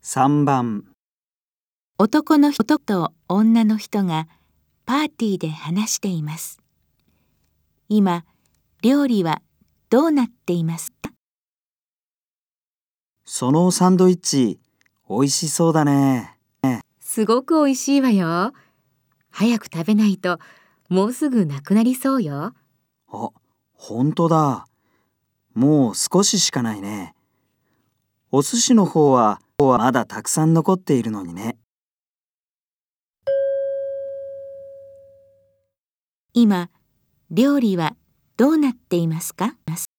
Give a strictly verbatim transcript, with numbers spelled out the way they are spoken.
さんばん。 男の人と女の人がパーティーで話しています。今、料理はどうなっていますか？ そのサンドイッチ、おいしそうだね。 すごくおいしいわよ。早く食べないともうすぐなくなりそうよ。 あ、ほんとだ。もう少ししかないね。お寿司の方はまだたくさん残っているのにね。 今、料理はどうなっていますか？